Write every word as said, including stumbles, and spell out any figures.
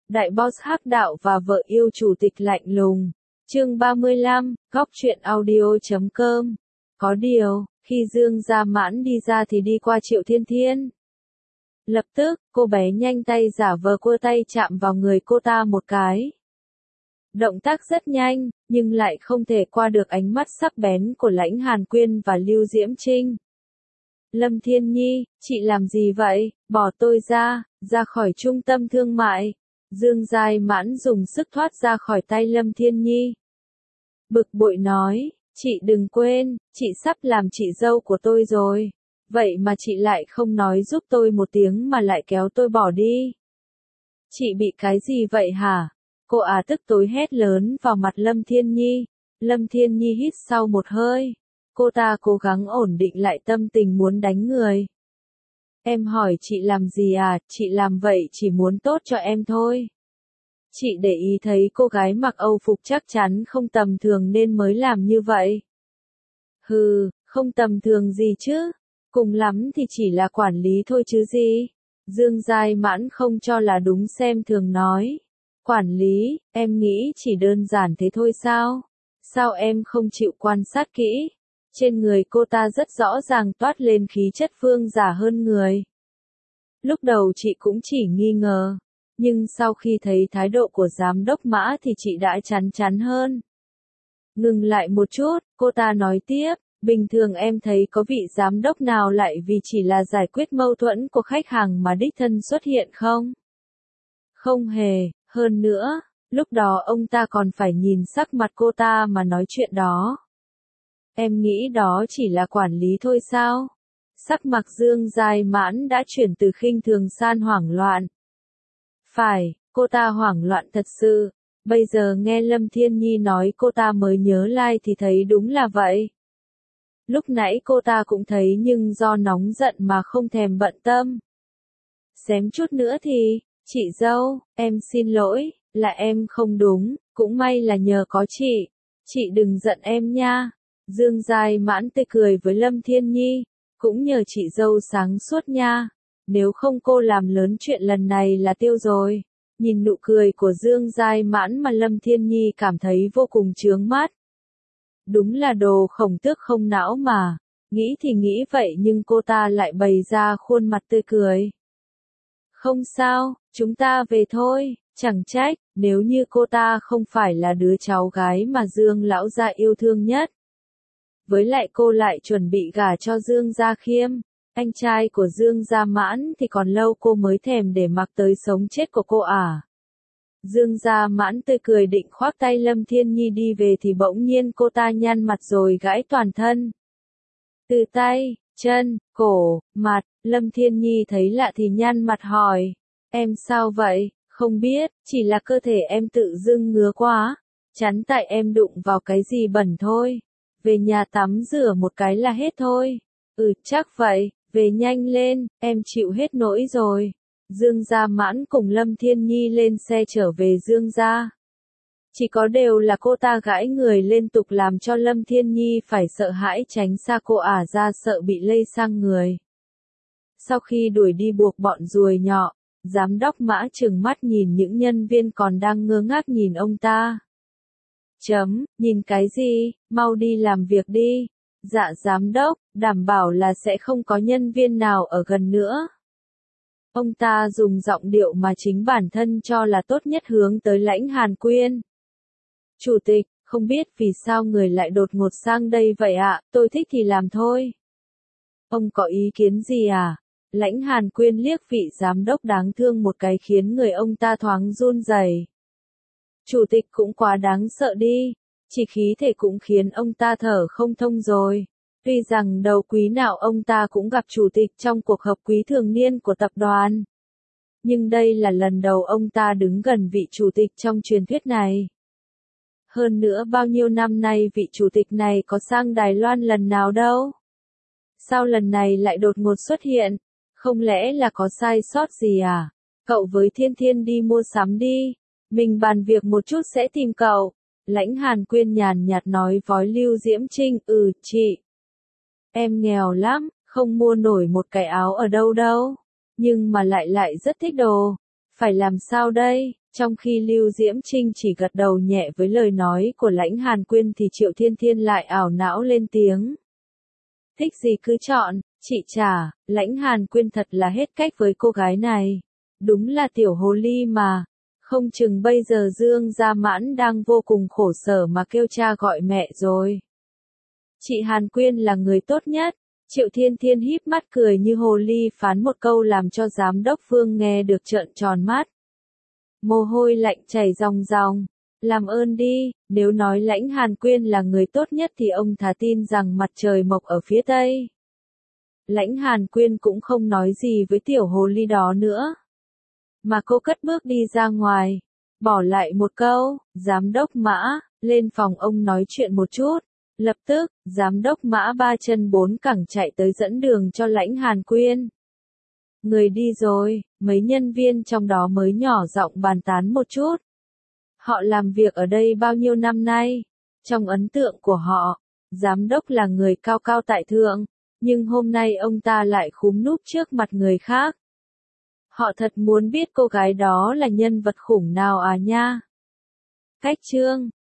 Đại boss hắc đạo và vợ yêu chủ tịch lạnh lùng. Chương ba mươi lăm, góc truyện audio chấm com. Có điều, khi Dương Gia Mãn đi ra thì đi qua Triệu Thiên Thiên. Lập tức, cô bé nhanh tay giả vờ cua tay chạm vào người cô ta một cái. Động tác rất nhanh, nhưng lại không thể qua được ánh mắt sắc bén của Lãnh Hàn Quyên và Lưu Diễm Trinh. Lâm Thiên Nhi, chị làm gì vậy? Bỏ tôi ra, ra khỏi trung tâm thương mại. Dương Gia Mãn dùng sức thoát ra khỏi tay Lâm Thiên Nhi. Bực bội nói, chị đừng quên, chị sắp làm chị dâu của tôi rồi. Vậy mà chị lại không nói giúp tôi một tiếng mà lại kéo tôi bỏ đi. Chị bị cái gì vậy hả? Cô à tức tối hét lớn vào mặt Lâm Thiên Nhi. Lâm Thiên Nhi hít sau một hơi. Cô ta cố gắng ổn định lại tâm tình muốn đánh người. Em hỏi chị làm gì à? Chị làm vậy chỉ muốn tốt cho em thôi. Chị để ý thấy cô gái mặc Âu phục chắc chắn không tầm thường nên mới làm như vậy. Hừ, không tầm thường gì chứ. Cùng lắm thì chỉ là quản lý thôi chứ gì. Dương Gia Mãn không cho là đúng xem thường nói. Quản lý, em nghĩ chỉ đơn giản thế thôi sao? Sao em không chịu quan sát kỹ? Trên người cô ta rất rõ ràng toát lên khí chất vương giả hơn người. Lúc đầu chị cũng chỉ nghi ngờ. Nhưng sau khi thấy thái độ của giám đốc Mã thì chị đã chắn chắn hơn. Ngừng lại một chút, cô ta nói tiếp. Bình thường em thấy có vị giám đốc nào lại vì chỉ là giải quyết mâu thuẫn của khách hàng mà đích thân xuất hiện không? Không hề, hơn nữa, lúc đó ông ta còn phải nhìn sắc mặt cô ta mà nói chuyện đó. Em nghĩ đó chỉ là quản lý thôi sao? Sắc mặt Dương Gia Mãn đã chuyển từ khinh thường sang hoảng loạn. Phải, cô ta hoảng loạn thật sự. Bây giờ nghe Lâm Thiên Nhi nói cô ta mới nhớ lại thì thấy đúng là vậy. Lúc nãy cô ta cũng thấy nhưng do nóng giận mà không thèm bận tâm. Xém chút nữa thì, chị dâu, em xin lỗi, là em không đúng, cũng may là nhờ có chị. Chị đừng giận em nha. Dương Gia Mãn tươi cười với Lâm Thiên Nhi, cũng nhờ chị dâu sáng suốt nha. Nếu không cô làm lớn chuyện lần này là tiêu rồi. Nhìn nụ cười của Dương Gia Mãn mà Lâm Thiên Nhi cảm thấy vô cùng chướng mắt. Đúng là đồ khổng tước không não mà. Nghĩ thì nghĩ vậy nhưng cô ta lại bày ra khuôn mặt tươi cười. Không sao, chúng ta về thôi, chẳng trách, nếu như cô ta không phải là đứa cháu gái mà Dương lão gia yêu thương nhất. Với lại cô lại chuẩn bị gả cho Dương Gia Khiêm, anh trai của Dương Gia Mãn thì còn lâu cô mới thèm để mặc tới sống chết của cô à. Dương Gia Mãn tươi cười định khoác tay Lâm Thiên Nhi đi về thì bỗng nhiên cô ta nhăn mặt rồi gãi toàn thân. Từ tay, chân, cổ, mặt, Lâm Thiên Nhi thấy lạ thì nhăn mặt hỏi. Em sao vậy? Không biết, chỉ là cơ thể em tự dưng ngứa quá. Chắn tại em đụng vào cái gì bẩn thôi. Về nhà tắm rửa một cái là hết thôi. Ừ, chắc vậy, về nhanh lên, em chịu hết nỗi rồi. Dương Gia Mãn cùng Lâm Thiên Nhi lên xe trở về Dương Gia. Chỉ có điều là cô ta gãi người liên tục làm cho Lâm Thiên Nhi phải sợ hãi tránh xa cô ả ra sợ bị lây sang người. Sau khi đuổi đi buộc bọn ruồi nhọ, giám đốc Mã trừng mắt nhìn những nhân viên còn đang ngơ ngác nhìn ông ta. Chấm, nhìn cái gì, mau đi làm việc đi. Dạ giám đốc, đảm bảo là sẽ không có nhân viên nào ở gần nữa. Ông ta dùng giọng điệu mà chính bản thân cho là tốt nhất hướng tới Lãnh Hàn Quyên. Chủ tịch, không biết vì sao người lại đột ngột sang đây vậy ạ, tôi thích thì làm thôi. Ông có ý kiến gì à? Lãnh Hàn Quyên liếc vị giám đốc đáng thương một cái khiến người ông ta thoáng run rẩy. Chủ tịch cũng quá đáng sợ đi, chỉ khí thể cũng khiến ông ta thở không thông rồi. Tuy rằng đầu quý nào ông ta cũng gặp chủ tịch trong cuộc họp quý thường niên của tập đoàn. Nhưng đây là lần đầu ông ta đứng gần vị chủ tịch trong truyền thuyết này. Hơn nữa bao nhiêu năm nay vị chủ tịch này có sang Đài Loan lần nào đâu. Sao lần này lại đột ngột xuất hiện? Không lẽ là có sai sót gì à? Cậu với Thiên Thiên đi mua sắm đi. Mình bàn việc một chút sẽ tìm cậu. Lãnh Hàn Quyên nhàn nhạt nói với Lưu Diễm Trinh, ừ, chị. Em nghèo lắm, không mua nổi một cái áo ở đâu đâu. Nhưng mà lại lại rất thích đồ. Phải làm sao đây? Trong khi Lưu Diễm Trinh chỉ gật đầu nhẹ với lời nói của Lãnh Hàn Quyên thì Triệu Thiên Thiên lại ảo não lên tiếng. Thích gì cứ chọn, chị trả, Lãnh Hàn Quyên thật là hết cách với cô gái này. Đúng là tiểu hồ ly mà. Không chừng bây giờ Dương Gia Mãn đang vô cùng khổ sở mà kêu cha gọi mẹ rồi. Chị Hàn Quyên là người tốt nhất. Triệu Thiên Thiên híp mắt cười như hồ ly phán một câu làm cho giám đốc Vương nghe được trợn tròn mắt. Mồ hôi lạnh chảy ròng ròng. Làm ơn đi, nếu nói Lãnh Hàn Quyên là người tốt nhất thì ông thà tin rằng mặt trời mọc ở phía tây. Lãnh Hàn Quyên cũng không nói gì với tiểu hồ ly đó nữa. Mà cô cất bước đi ra ngoài, bỏ lại một câu, giám đốc Mã, lên phòng ông nói chuyện một chút. Lập tức, giám đốc Mã ba chân bốn cẳng chạy tới dẫn đường cho Lãnh Hàn Quyên. Người đi rồi, mấy nhân viên trong đó mới nhỏ giọng bàn tán một chút. Họ làm việc ở đây bao nhiêu năm nay? Trong ấn tượng của họ, giám đốc là người cao cao tại thượng, nhưng hôm nay ông ta lại khúm núp trước mặt người khác. Họ thật muốn biết cô gái đó là nhân vật khủng nào à nha. Cách chương